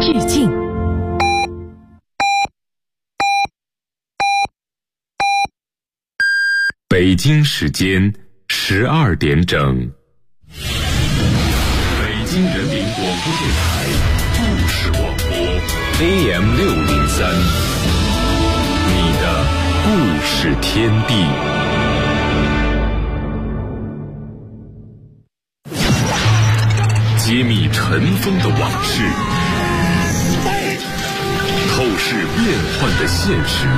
致敬。 北京时间12点整，北京人民广播电台故事广播 AM603，你的故事天地。揭秘尘封的往事，透视变幻的现实，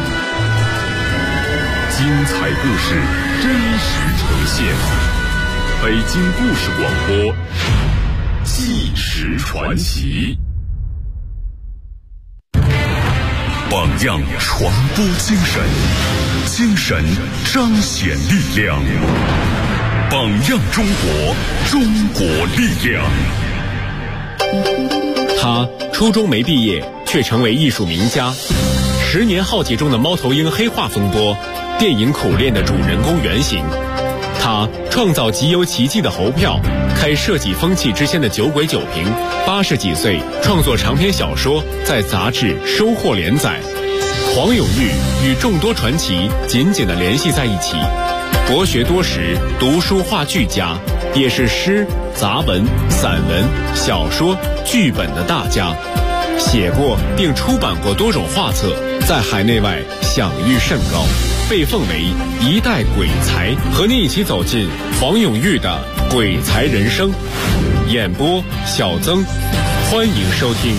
精彩故事真实呈现。北京故事广播，纪实传奇。榜样传播精神，精神彰显力量。榜样中国，中国力量。 他初中没毕业，却成为艺术名家。10年浩劫中的猫头鹰黑化风波，电影苦练的主人公原型。他创造极有奇迹的猴票，开设计风气之先的酒鬼酒瓶。80几岁创作长篇小说，在杂志收获连载。黄永玉与众多传奇紧紧地联系在一起。博学多识，读书话剧家，也是诗、杂文、散文、小说、剧本的大家，写过并出版过多种画册，在海内外享誉甚高，被奉为一代鬼才。和你一起走进黄永玉的鬼才人生。演播小曾，欢迎收听。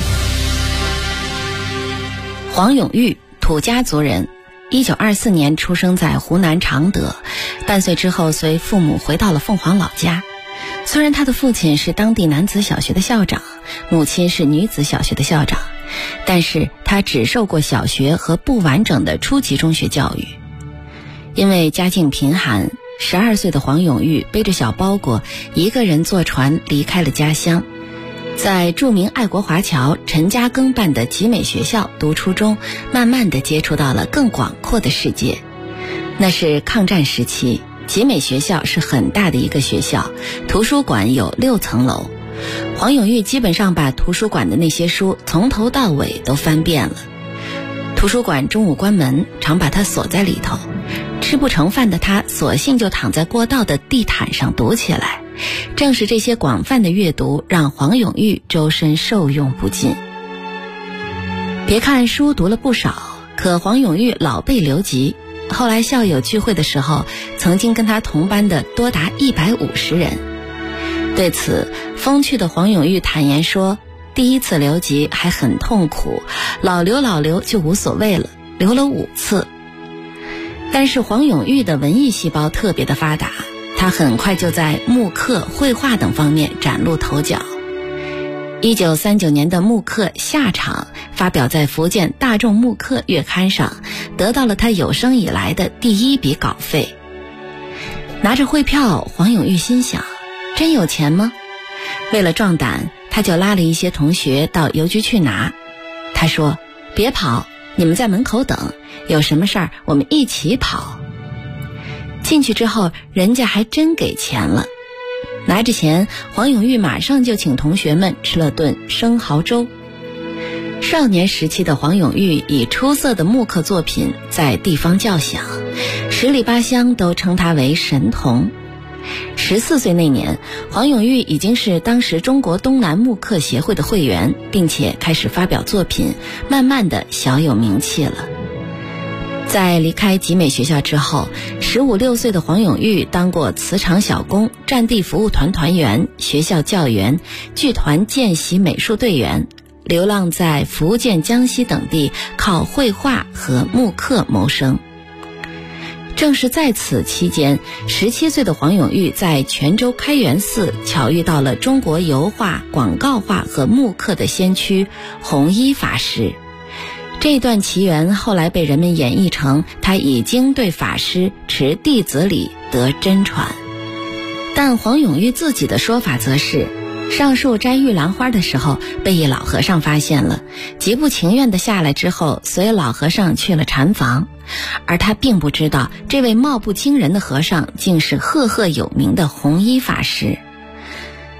黄永玉，土家族人，1924年出生在湖南常德，半岁之后随父母回到了凤凰老家。虽然他的父亲是当地男子小学的校长，母亲是女子小学的校长，但是他只受过小学和不完整的初级中学教育。因为家境贫寒，12岁的黄永玉背着小包裹，一个人坐船离开了家乡，在著名爱国华侨陈嘉庚办的集美学校读初中，慢慢地接触到了更广阔的世界。那是抗战时期，集美学校是很大的一个学校，图书馆有6层楼。黄永玉基本上把图书馆的那些书从头到尾都翻遍了。图书馆中午关门，常把他锁在里头，吃不成饭的他索性就躺在过道的地毯上读起来。正是这些广泛的阅读，让黄永玉周身受用不尽。别看书读了不少，可黄永玉老被留级。后来校友聚会的时候，曾经跟他同班的多达150人。对此，风趣的黄永玉坦言说，第一次留级还很痛苦，老留就无所谓了，留了5次。但是黄永玉的文艺细胞特别的发达，他很快就在木刻、绘画等方面崭露头角。1939年的木刻下场发表在福建大众木刻月刊上，得到了他有生以来的第1笔稿费。拿着汇票，黄永玉心想，真有钱吗？为了壮胆，他就拉了一些同学到邮局去拿。他说，别跑，你们在门口等，有什么事儿我们一起跑。进去之后，人家还真给钱了。拿着钱，黄永玉马上就请同学们吃了顿生蚝粥。少年时期的黄永玉以出色的木刻作品在地方叫响，10里8乡都称他为神童。14岁那年，黄永玉已经是当时中国东南木刻协会的会员，并且开始发表作品，慢慢的小有名气了。在离开集美学校之后，15、16岁的黄永玉当过瓷厂小工、战地服务团团员、学校教员、剧团见习美术队员，流浪在福建、江西等地，靠绘画和木刻谋生。正是在此期间，17岁的黄永玉在泉州开元寺巧遇到了中国油画、广告画和木刻的先驱弘一法师。这段奇缘后来被人们演绎成他已经对法师持弟子礼得真传。但黄永玉自己的说法则是，上树摘玉兰花的时候被一老和尚发现了，极不情愿地下来之后，随老和尚去了禅房，而他并不知道这位貌不惊人的和尚竟是赫赫有名的弘一法师。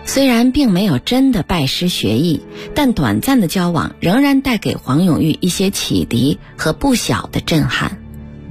虽然并没有真的拜师学艺，但短暂的交往仍然带给黄永玉一些启迪和不小的震撼。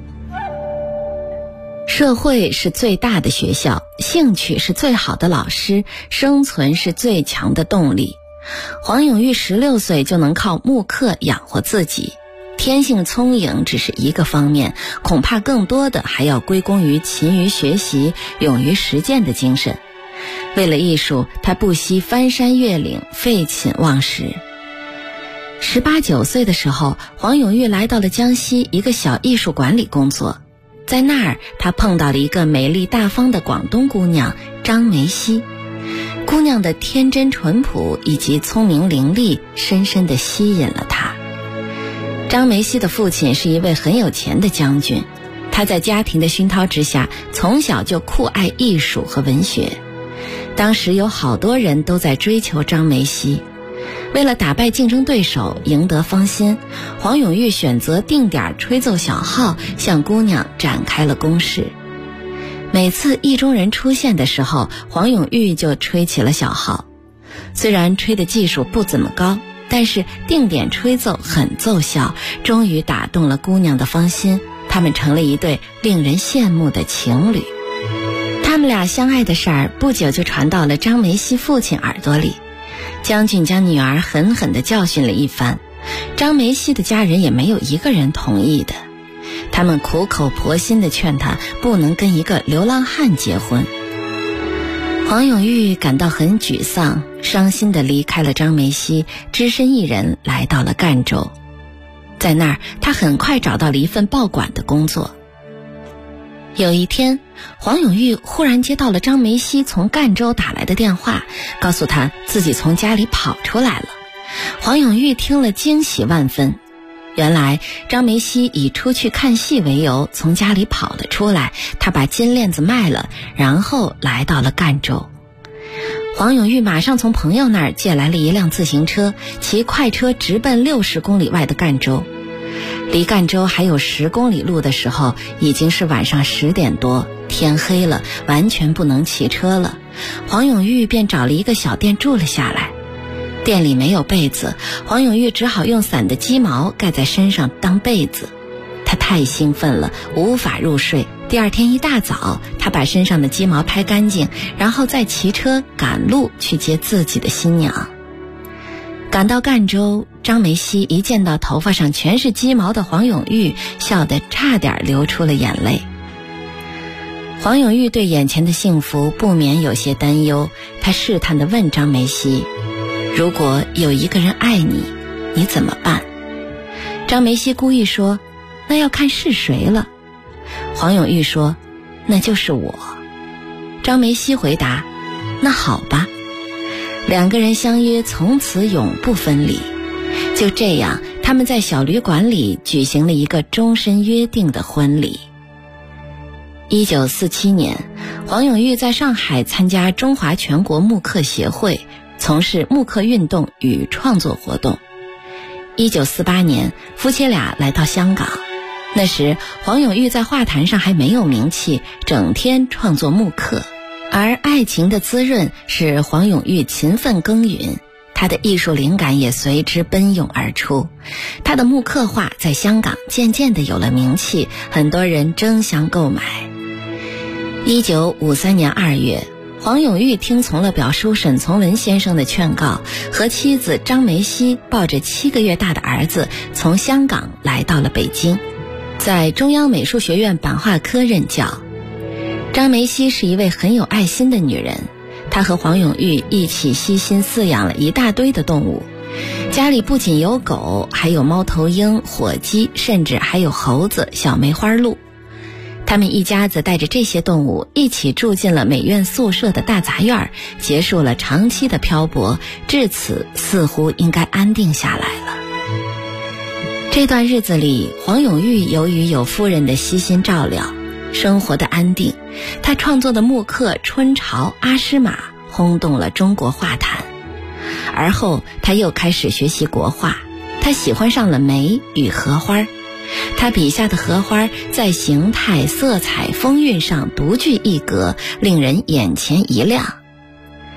社会是最大的学校，兴趣是最好的老师，生存是最强的动力。黄永玉16岁就能靠木刻养活自己，天性聪颖只是一个方面，恐怕更多的还要归功于勤于学习、勇于实践的精神。为了艺术，他不惜翻山越岭，废寝忘食。18、19岁的时候，黄永玉来到了江西一个小艺术馆里工作。在那儿，他碰到了一个美丽大方的广东姑娘张梅溪。姑娘的天真淳朴以及聪明伶俐，深深地吸引了他。张梅溪的父亲是一位很有钱的将军，他在家庭的熏陶之下，从小就酷爱艺术和文学。当时有好多人都在追求张梅溪。为了打败竞争对手，赢得芳心，黄永玉选择定点吹奏小号，向姑娘展开了攻势。每次意中人出现的时候，黄永玉就吹起了小号。虽然吹的技术不怎么高，但是定点吹奏很奏效，终于打动了姑娘的芳心，他们成了一对令人羡慕的情侣。他们俩相爱的事儿不久就传到了张梅溪父亲耳朵里，将军将女儿狠狠地教训了一番，张梅溪的家人也没有一个人同意的。他们苦口婆心地劝他不能跟一个流浪汉结婚。黄永玉感到很沮丧，伤心地离开了张梅溪，只身一人来到了赣州。在那儿，他很快找到了一份报馆的工作。有一天，黄永玉忽然接到了张梅溪从赣州打来的电话，告诉他自己从家里跑出来了。黄永玉听了惊喜万分。原来张梅溪以出去看戏为由从家里跑了出来，他把金链子卖了，然后来到了赣州。黄永玉马上从朋友那儿借来了一辆自行车，骑快车直奔60公里外的赣州。离赣州还有10公里路的时候，已经是晚上10点多，天黑了，完全不能骑车了。黄永玉便找了一个小店住了下来。店里没有被子，黄永玉只好用散的鸡毛盖在身上当被子。他太兴奋了，无法入睡。第二天一大早，他把身上的鸡毛拍干净，然后再骑车赶路去接自己的新娘。赶到赣州，张梅溪一见到头发上全是鸡毛的黄永玉，笑得差点流出了眼泪。黄永玉对眼前的幸福不免有些担忧，他试探地问张梅溪，如果有一个人爱你，你怎么办？张梅溪故意说，那要看是谁了。黄永玉说，那就是我。张梅溪回答，那好吧。两个人相约从此永不分离。就这样，他们在小旅馆里举行了一个终身约定的婚礼。1947年，黄永玉在上海参加中华全国木刻协会，从事木刻运动与创作活动。1948年，夫妻俩来到香港。那时黄永玉在画坛上还没有名气，整天创作木刻，而爱情的滋润使黄永玉勤奋耕耘，他的艺术灵感也随之奔涌而出。他的木刻画在香港渐渐地有了名气，很多人争相购买。1953年2月，黄永玉听从了表叔沈从文先生的劝告，和妻子张梅溪抱着7个月大的儿子从香港来到了北京，在中央美术学院版画科任教。张梅溪是一位很有爱心的女人，她和黄永玉一起悉心饲养了一大堆的动物，家里不仅有狗，还有猫头鹰、火鸡，甚至还有猴子、小梅花鹿。他们一家子带着这些动物一起住进了美院宿舍的大杂院，结束了长期的漂泊，至此似乎应该安定下来了。这段日子里，黄永玉由于有夫人的悉心照料，生活的安定，他创作的木刻《春潮》《阿诗玛》轰动了中国画坛。而后他又开始学习国画，他喜欢上了梅与荷花，他笔下的荷花在形态、色彩、风韵上独具一格，令人眼前一亮。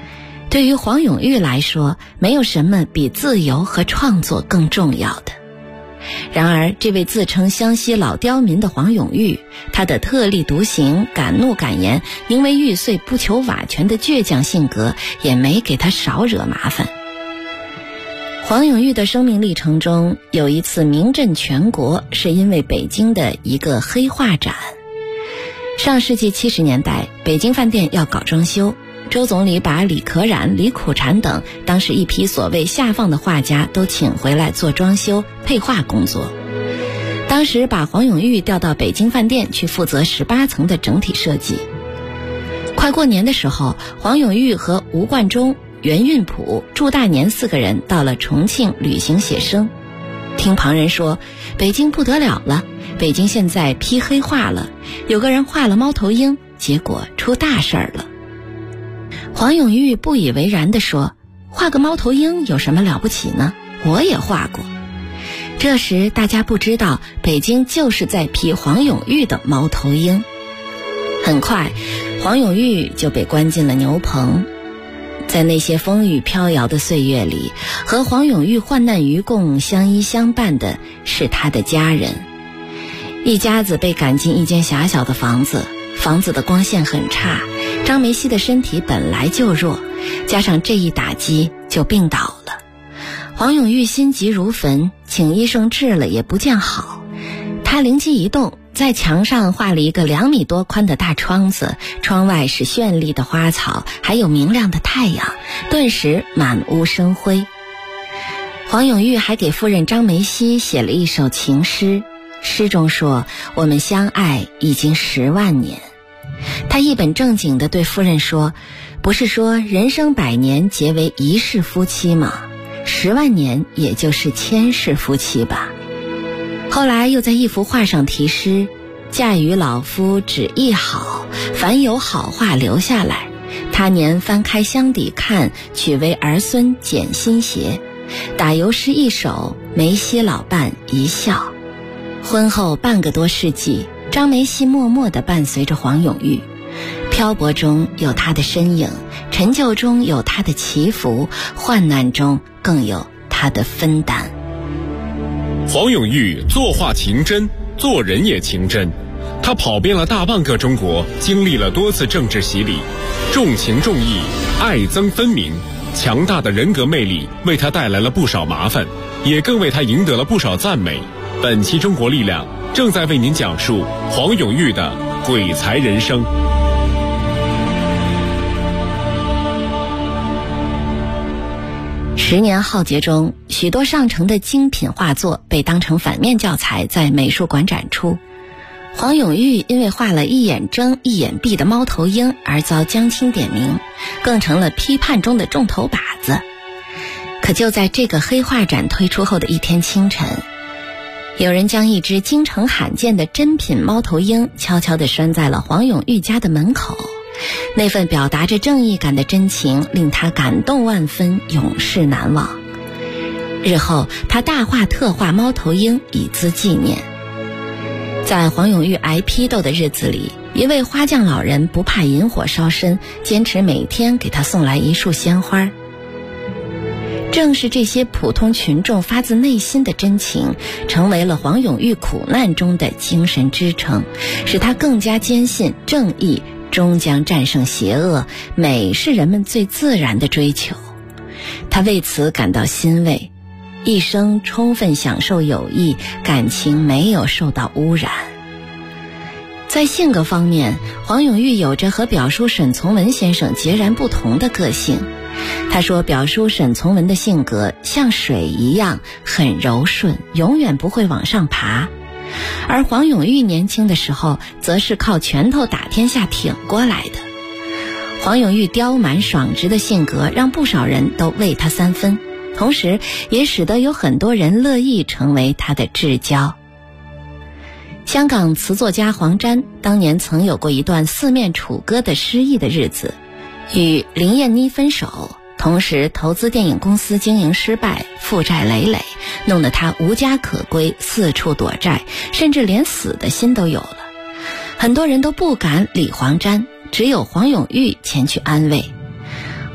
对于黄永玉来说，没有什么比自由和创作更重要的。然而，这位自称湘西老刁民的黄永玉，他的特立独行、敢怒敢言、宁为玉碎不求瓦全的倔强性格，也没给他少惹麻烦。黄永玉的生命历程中，有一次名震全国，是因为北京的一个黑画展。上世纪70年代，北京饭店要搞装修，周总理把李可染、李苦禅等当时一批所谓下放的画家都请回来做装修配画工作。当时把黄永玉调到北京饭店去负责18层的整体设计。快过年的时候，黄永玉和吴冠中、袁运普、祝大年4个人到了重庆旅行写生。听旁人说，北京不得了了，北京现在批黑画了，有个人画了猫头鹰，结果出大事儿了。黄永玉不以为然地说，画个猫头鹰有什么了不起呢？我也画过。这时大家不知道，北京就是在批黄永玉的猫头鹰。很快，黄永玉就被关进了牛棚。在那些风雨飘摇的岁月里，和黄永玉患难与共、相依相伴的是他的家人。一家子被赶进一间狭小的房子，房子的光线很差，张梅溪的身体本来就弱，加上这一打击就病倒了。黄永玉心急如焚，请医生治了也不见好。他灵机一动，在墙上画了一个2米多宽的大窗子，窗外是绚丽的花草，还有明亮的太阳，顿时满屋生辉。黄永玉还给夫人张梅溪写了一首情诗，诗中说，我们相爱已经10万年。他一本正经地对夫人说，不是说人生100年结为一世夫妻吗？10万年也就是1000世夫妻吧。后来又在一幅画上题诗，嫁与老夫只一好，凡有好画留下来，他年翻开箱底看，取为儿孙剪新鞋，打油诗一首，梅溪老伴一笑。婚后半个多世纪，张梅溪默默地伴随着黄永玉，漂泊中有他的身影，陈旧中有他的祈福，患难中更有他的分担。 黄永玉作画情真，做人也情真。他跑遍了大半个中国，经历了多次政治洗礼，重情重义，爱憎分明。强大的人格魅力为他带来了不少麻烦，也更为他赢得了不少赞美。本期中国力量正在为您讲述黄永玉的鬼才人生。 10年浩劫中，许多上乘的精品画作被当成反面教材在美术馆展出。黄永玉因为画了一眼睁一眼闭的猫头鹰而遭江青点名，更成了批判中的重头靶子。可就在这个黑画展推出后的一天清晨，有人将一只京城罕见的珍品猫头鹰悄悄地拴在了黄永玉家的门口。那份表达着正义感的真情令他感动万分，永世难忘。日后他大画特画猫头鹰以资纪念。在黄永玉挨批斗的日子里，一位花匠老人不怕引火烧身，坚持每天给他送来一束鲜花。正是这些普通群众发自内心的真情，成为了黄永玉苦难中的精神支撑，使他更加坚信正义终将战胜邪恶，美是人们最自然的追求。他为此感到欣慰，一生充分享受友谊，感情没有受到污染。在性格方面，黄永玉有着和表叔沈从文先生截然不同的个性。他说，表叔沈从文的性格像水一样很柔顺，永远不会往上爬，而黄永玉年轻的时候则是靠拳头打天下挺过来的。黄永玉刁蛮爽直的性格让不少人都为他3分，同时也使得有很多人乐意成为他的至交。香港词作家黄沾当年曾有过一段四面楚歌的失意的日子，与林燕妮分手，同时投资电影公司经营失败，负债累累，弄得他无家可归，四处躲债，甚至连死的心都有了。很多人都不敢理黄沾，只有黄永玉前去安慰。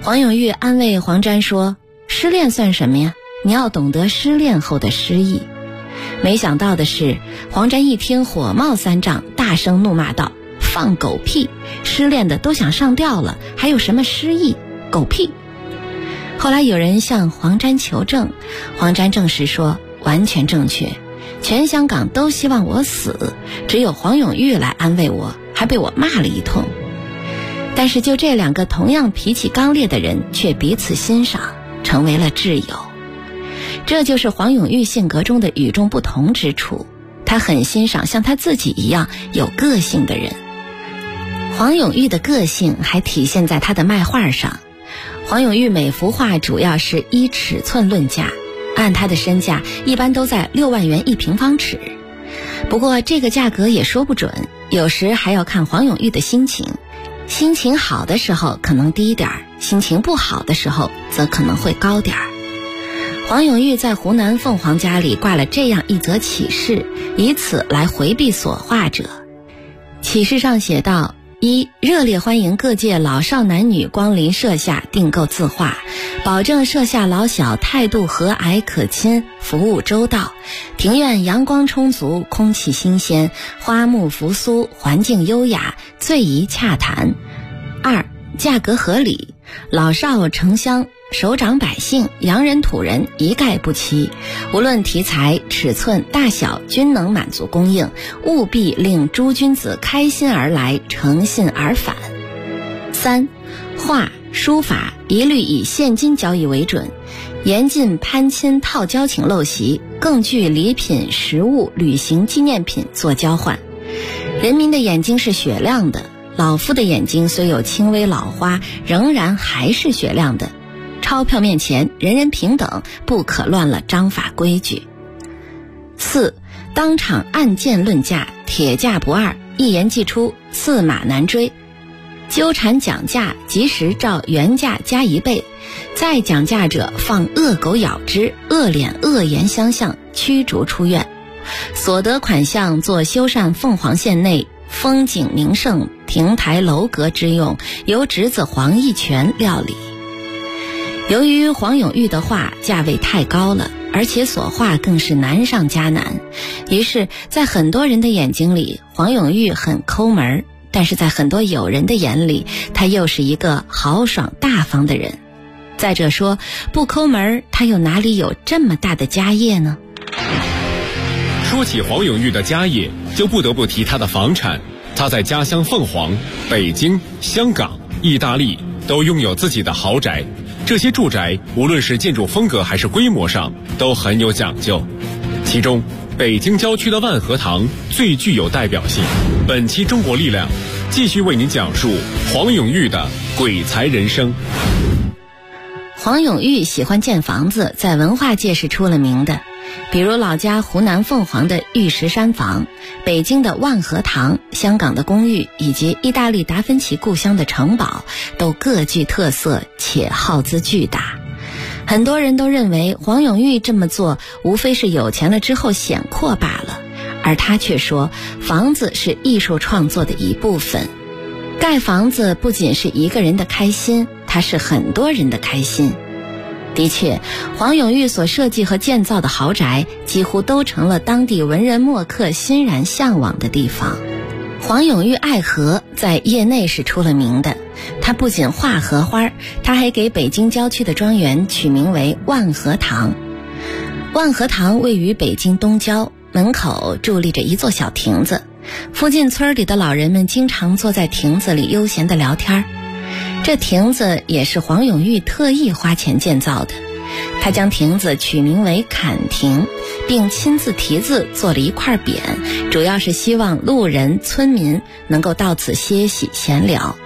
黄永玉安慰黄沾说，失恋算什么呀？你要懂得失恋后的失意。没想到的是，黄沾一听火冒三丈，大声怒骂道，放狗屁，失恋的都想上吊了，还有什么失意，狗屁。后来有人向黄沾求证，黄沾证实说完全正确，全香港都希望我死，只有黄永玉来安慰我，还被我骂了一通。但是就这两个同样脾气刚烈的人却彼此欣赏，成为了挚友。这就是黄永玉性格中的与众不同之处，他很欣赏像他自己一样有个性的人。黄永玉的个性还体现在他的卖画上。黄永玉每幅画主要是依尺寸论价，按他的身价一般都在6万元1平方尺。不过这个价格也说不准，有时还要看黄永玉的心情，心情好的时候可能低点儿，心情不好的时候则可能会高点儿。黄永玉在湖南凤凰家里挂了这样一则启事，以此来回避所画者。启事上写道：1. 热烈欢迎各界老少男女光临舍下订购字画，保证舍下老小态度和蔼可亲，服务周到，庭院阳光充足，空气新鲜，花木扶苏，环境优雅，醉仪洽谈。2. 价格合理，老少城乡首长百姓洋人土人一概不齐，无论题材尺寸大小均能满足供应，务必令诸君子开心而来，诚信而返。3. 画书法一律以现金交易为准，严禁攀亲套交情陋习，更具礼品实物旅行纪念品做交换。人民的眼睛是雪亮的，老夫的眼睛虽有轻微老花，仍然还是雪亮的。钞票面前人人平等，不可乱了章法规矩。4. 当场按件论价，铁价不二，一言既出，驷马难追。纠缠讲价，及时照原价加1倍，再讲价者放恶狗咬之，恶脸恶言相向，驱逐出院。所得款项做修缮凤凰县内风景名胜亭台楼阁之用，由侄子黄义全料理。由于黄永玉的画价位太高了，而且所画更是难上加难，于是在很多人的眼睛里，黄永玉很抠门，但是在很多友人的眼里，他又是一个豪爽大方的人。再者说，不抠门，他又哪里有这么大的家业呢？ 说起黄永玉的家业，就不得不提他的房产。他在家乡凤凰、北京、香港、意大利都拥有自己的豪宅，这些住宅无论是建筑风格还是规模上都很有讲究。其中北京郊区的万和堂最具有代表性。本期中国力量继续为您讲述黄永玉的鬼才人生。 黄永玉喜欢建房子，在文化界是出了名的，比如老家湖南凤凰的玉石山房，北京的万和堂，香港的公寓，以及意大利达芬奇故乡的城堡，都各具特色且耗资巨大。很多人都认为黄永玉这么做无非是有钱了之后显阔罢了，而他却说房子是艺术创作的一部分。盖房子不仅是一个人的开心，它是很多人的开心。的确，黄永玉所设计和建造的豪宅几乎都成了当地文人墨客欣然向往的地方。黄永玉爱荷在业内是出了名的，他不仅画荷花，他还给北京郊区的庄园取名为万和堂。万和堂位于北京东郊，门口伫立着一座小亭子，附近村里的老人们经常坐在亭子里悠闲地聊天。这亭子也是黄永玉特意花钱建造的，他将亭子取名为侃亭，并亲自题字做了一块匾，主要是希望路人村民能够到此歇息闲聊。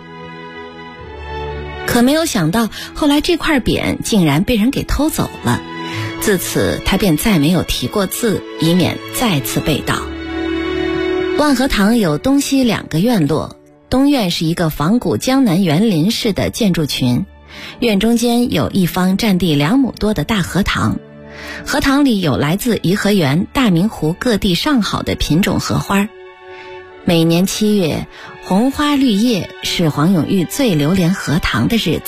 可没有想到，后来这块匾竟然被人给偷走了，自此他便再没有题过字，以免再次被盗。万和堂有东西2个院落，东院是一个仿古江南园林式的建筑群，院中间有一方占地2亩多的大荷塘，荷塘里有来自颐和园、大明湖各地上好的品种荷花。每年7月，红花绿叶是黄永玉最流连荷塘的日子，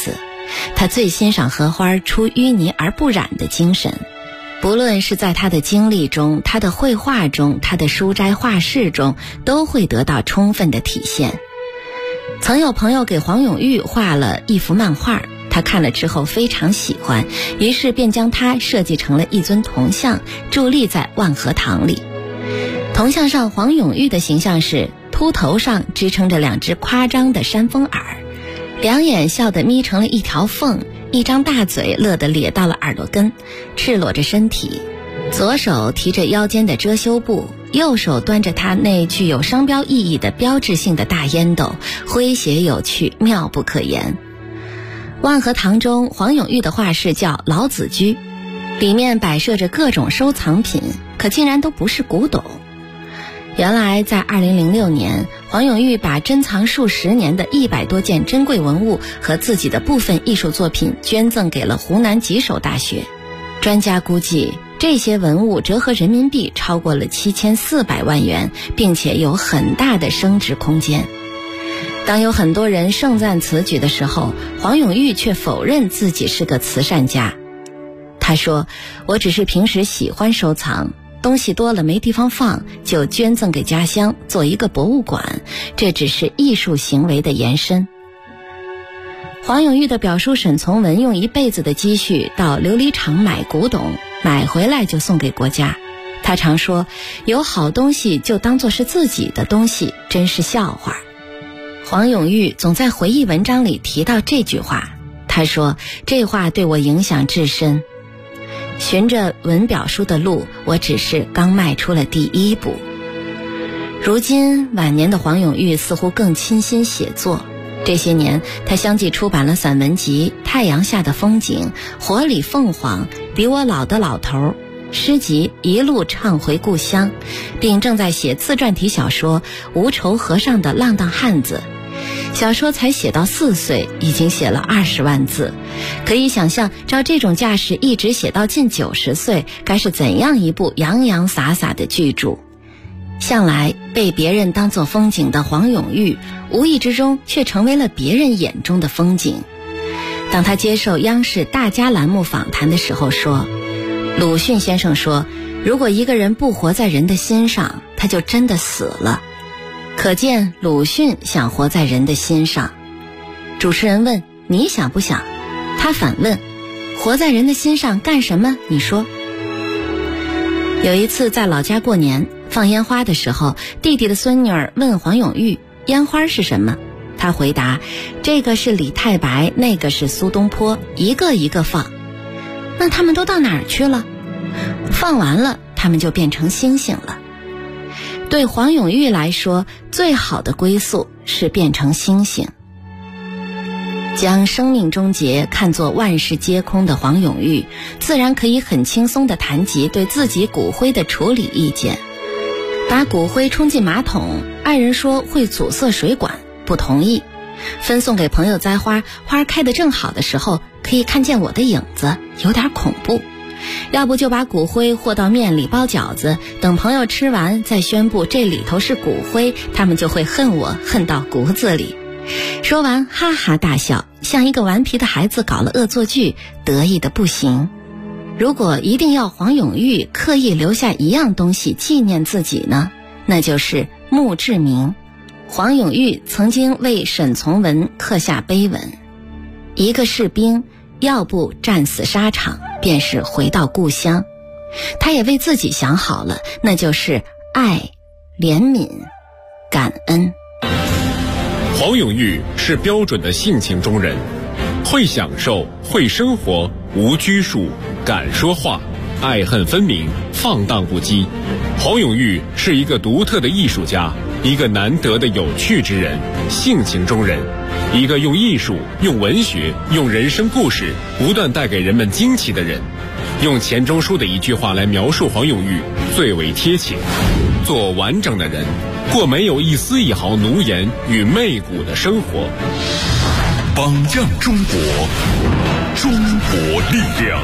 他最欣赏荷花出淤泥而不染的精神，不论是在他的经历中、他的绘画中、他的书斋画室中，都会得到充分的体现。曾有朋友给黄永玉画了一幅漫画，他看了之后非常喜欢，于是便将它设计成了一尊铜像，伫立在万和堂里。铜像上黄永玉的形象是秃头上支撑着2只夸张的山峰耳，两眼笑得眯成了一条缝，一张大嘴乐得咧到了耳朵根，赤裸着身体，左手提着腰间的遮羞布，右手端着他那具有商标意义的标志性的大烟斗，诙谐有趣，妙不可言。万和堂中黄永玉的画室叫老子居，里面摆设着各种收藏品，可竟然都不是古董。原来在2006年，黄永玉把珍藏数10年的100多件珍贵文物和自己的部分艺术作品捐赠给了湖南吉首大学。专家估计，这些文物折合人民币超过了7400万元，并且有很大的升值空间。当有很多人盛赞此举的时候，黄永玉却否认自己是个慈善家。他说，我只是平时喜欢收藏，东西多了没地方放，就捐赠给家乡，做一个博物馆，这只是艺术行为的延伸。黄永玉的表叔沈从文用一辈子的积蓄到琉璃厂买古董，买回来就送给国家。他常说，有好东西就当作是自己的东西，真是笑话。黄永玉总在回忆文章里提到这句话，他说，这话对我影响至深。循着文表书的路，我只是刚迈出了第一步。如今晚年的黄永玉似乎更倾心写作，这些年他相继出版了散文集《太阳下的风景》、《火里凤凰》、《比我老的老头》、诗集《一路唱回故乡》，并正在写自传体小说《无愁河上的浪荡汉子》。小说才写到4岁，已经写了20万字，可以想象照这种架势一直写到近90岁，该是怎样一部洋洋洒洒的巨著。向来被别人当作风景的黄永玉，无意之中却成为了别人眼中的风景。当他接受央视大家栏目访谈的时候说，鲁迅先生说，如果一个人不活在人的心上，他就真的死了。可见鲁迅想活在人的心上。主持人问，你想不想？他反问，活在人的心上干什么？你说。有一次在老家过年放烟花的时候，弟弟的孙女儿问黄永玉，烟花是什么？他回答，这个是李太白，那个是苏东坡，一个一个放。那他们都到哪儿去了？放完了，他们就变成星星了。对黄永玉来说，最好的归宿是变成星星。将生命终结看作万事皆空的黄永玉，自然可以很轻松地谈及对自己骨灰的处理意见。把骨灰冲进马桶，爱人说会阻塞水管，不同意。分送给朋友栽花，花开得正好的时候，可以看见我的影子，有点恐怖。要不就把骨灰和到面里包饺子，等朋友吃完再宣布这里头是骨灰，他们就会恨我，恨到骨子里。说完哈哈大笑，像一个顽皮的孩子搞了恶作剧，得意的不行。如果一定要黄永玉刻意留下一样东西纪念自己呢，那就是墓志铭。黄永玉曾经为沈从文刻下碑文，一个士兵要不战死沙场，便是回到故乡。他也为自己想好了，那就是爱、怜悯、感恩。 黄永玉是标准的性情中人，会享受，会生活，无拘束，敢说话，爱恨分明，放荡不羁。黄永玉是一个独特的艺术家，一个难得的有趣之人，性情中人，一个用艺术、用文学、用人生故事不断带给人们惊奇的人。用钱钟书的一句话来描述黄永玉最为贴切：做完整的人，过没有一丝一毫奴颜与媚骨的生活。 榜样中国，中国力量。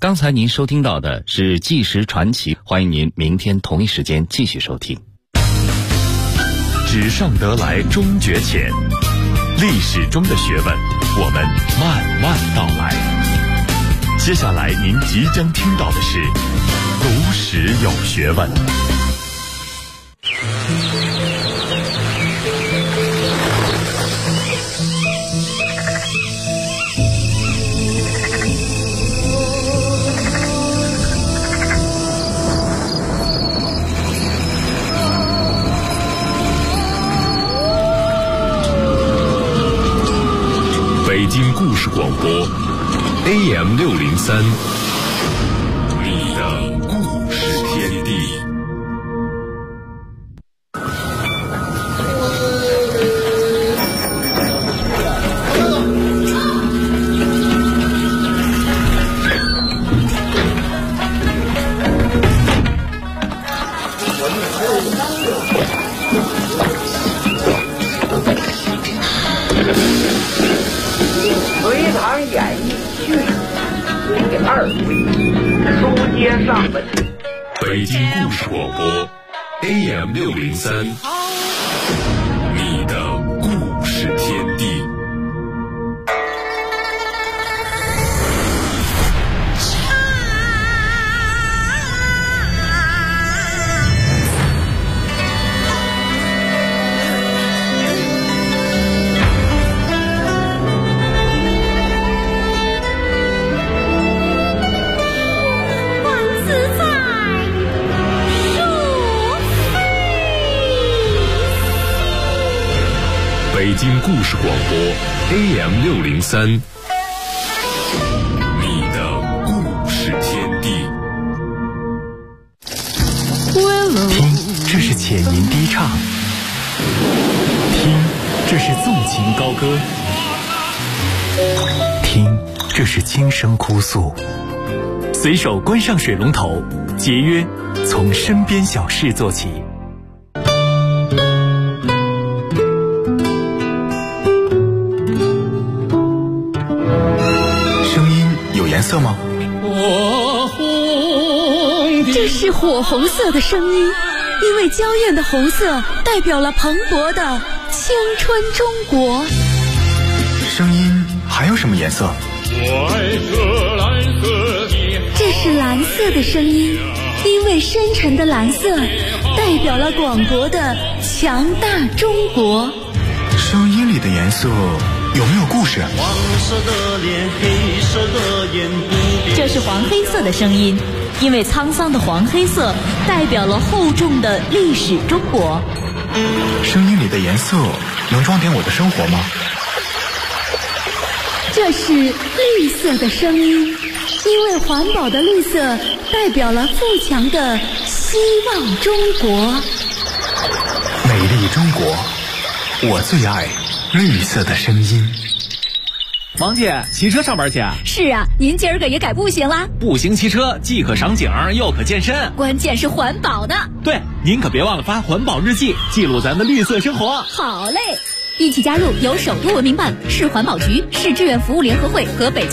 刚才您收听到的是《纪实传奇》，欢迎您明天同一时间继续收听。 纸上得来终觉浅，历史中的学问，我们慢慢道来。接下来您即将听到的是读史有学问。北京故事广播 AM603， 你的故事天地。 隋唐演义序第2回，书接上文。 北京故事广播 AM603， 你的故事天地。北京故事广播 AM603， 你的故事天地。 听，这是浅吟低唱；听，这是纵情高歌；听，这是轻声哭诉。随手关上水龙头，节约从身边小事做起。 颜色吗？ 这是火红色的声音，因为娇艳的红色代表了蓬勃的青春中国。 声音还有什么颜色？ 这是蓝色的声音，因为深沉的蓝色代表了广博的强大中国。 声音里的颜色有没有故事？ 黄色的脸，黑色的眼， 这是黄黑色的声音，因为沧桑的黄黑色代表了厚重的历史中国。 声音里的颜色能装点我的生活吗？ 这是绿色的声音，因为环保的绿色代表了富强的希望中国。 美丽中国，我最爱绿色的声音。 王姐，骑车上班去啊？ 是啊，您今儿个也改步行啦？ 步行骑车既可赏景又可健身， 关键是环保的。 对，您可别忘了发环保日记，记录咱的绿色生活。 好嘞，一起加入由首都文明办、市环保局、市志愿服务联合会和北京